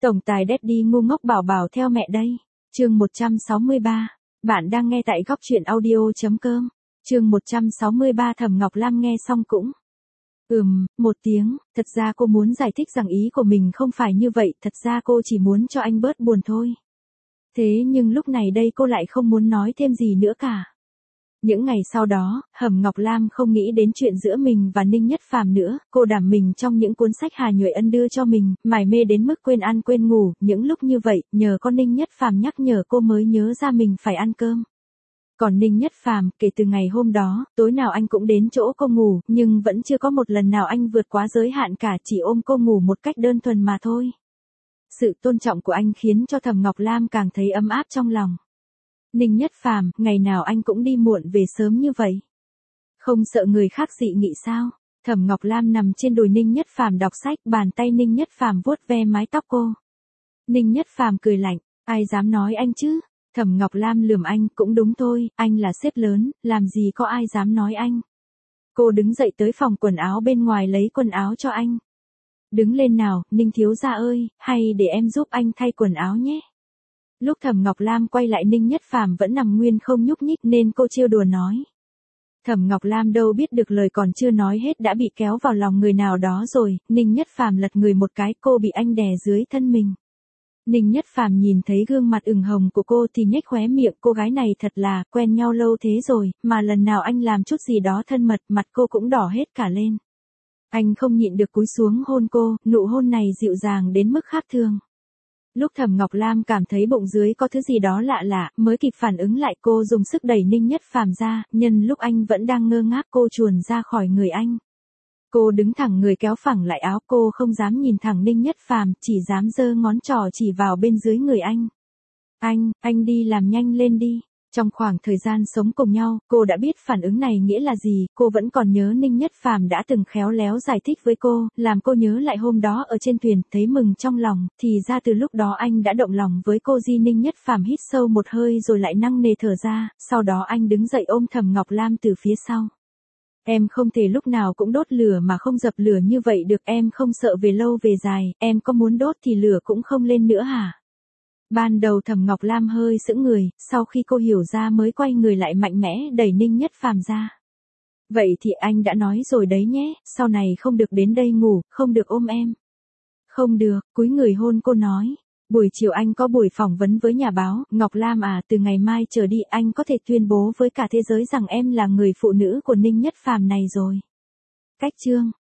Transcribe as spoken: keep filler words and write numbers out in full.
Tổng tài Daddy ngu ngốc bảo bảo theo mẹ đây. Chương một trăm sáu mươi ba. Bạn đang nghe tại góc truyện audio.com. Chương một trăm sáu mươi ba. Thẩm Ngọc Lam nghe xong cũng Ừm, một tiếng, thật ra cô muốn giải thích rằng ý của mình không phải như vậy, thật ra cô chỉ muốn cho anh bớt buồn thôi. Thế nhưng lúc này đây cô lại không muốn nói thêm gì nữa cả. Những ngày sau đó, Thẩm Ngọc Lam không nghĩ đến chuyện giữa mình và Ninh Nhất Phàm nữa, cô đảm mình trong những cuốn sách Hà Nhuệ Ân đưa cho mình, mải mê đến mức quên ăn quên ngủ, những lúc như vậy, nhờ con Ninh Nhất Phàm nhắc nhở cô mới nhớ ra mình phải ăn cơm. Còn Ninh Nhất Phàm, kể từ ngày hôm đó, tối nào anh cũng đến chỗ cô ngủ, nhưng vẫn chưa có một lần nào anh vượt quá giới hạn cả, chỉ ôm cô ngủ một cách đơn thuần mà thôi. Sự tôn trọng của anh khiến cho Thẩm Ngọc Lam càng thấy ấm áp trong lòng. Ninh Nhất Phàm, ngày nào anh cũng đi muộn về sớm như vậy. Không sợ người khác dị nghị sao? Thẩm Ngọc Lam nằm trên đùi Ninh Nhất Phàm đọc sách, bàn tay Ninh Nhất Phàm vuốt ve mái tóc cô. Ninh Nhất Phàm cười lạnh, ai dám nói anh chứ? Thẩm Ngọc Lam lườm anh, cũng đúng thôi, anh là sếp lớn, làm gì có ai dám nói anh. Cô đứng dậy tới phòng quần áo bên ngoài lấy quần áo cho anh. Đứng lên nào, Ninh thiếu gia ơi, hay để em giúp anh thay quần áo nhé. Lúc Thẩm Ngọc Lam quay lại Ninh Nhất Phàm vẫn nằm nguyên không nhúc nhích nên cô trêu đùa nói. Thẩm Ngọc Lam đâu biết được lời còn chưa nói hết đã bị kéo vào lòng người nào đó rồi, Ninh Nhất Phàm lật người một cái, cô bị anh đè dưới thân mình. Ninh Nhất Phàm nhìn thấy gương mặt ửng hồng của cô thì nhếch khóe miệng, cô gái này thật là, quen nhau lâu thế rồi, mà lần nào anh làm chút gì đó thân mật, mặt cô cũng đỏ hết cả lên. Anh không nhịn được cúi xuống hôn cô, nụ hôn này dịu dàng đến mức khác thường. Lúc Thẩm Ngọc Lam cảm thấy bụng dưới có thứ gì đó lạ lạ, mới kịp phản ứng lại, cô dùng sức đẩy Ninh Nhất Phàm ra, nhân lúc anh vẫn đang ngơ ngác cô chuồn ra khỏi người anh. Cô đứng thẳng người kéo phẳng lại áo, cô không dám nhìn thẳng Ninh Nhất Phàm, chỉ dám giơ ngón trỏ chỉ vào bên dưới người anh. Anh, anh đi làm nhanh lên đi. Trong khoảng thời gian sống cùng nhau, cô đã biết phản ứng này nghĩa là gì, cô vẫn còn nhớ Ninh Nhất Phàm đã từng khéo léo giải thích với cô, làm cô nhớ lại hôm đó ở trên thuyền, thấy mừng trong lòng, thì ra từ lúc đó anh đã động lòng với cô. Di Ninh Nhất Phàm hít sâu một hơi rồi lại nặng nề thở ra, sau đó anh đứng dậy ôm Thẩm Ngọc Lam từ phía sau. Em không thể lúc nào cũng đốt lửa mà không dập lửa như vậy được, em không sợ về lâu về dài, em có muốn đốt thì lửa cũng không lên nữa hả? Ban đầu Thẩm Ngọc Lam hơi sững người, sau khi cô hiểu ra mới quay người lại mạnh mẽ đẩy Ninh Nhất Phàm ra. Vậy thì anh đã nói rồi đấy nhé, sau này không được đến đây ngủ, không được ôm em. Không được, cúi người hôn cô nói. Buổi chiều anh có buổi phỏng vấn với nhà báo, Ngọc Lam à, từ ngày mai trở đi anh có thể tuyên bố với cả thế giới rằng em là người phụ nữ của Ninh Nhất Phàm này rồi. Cách chương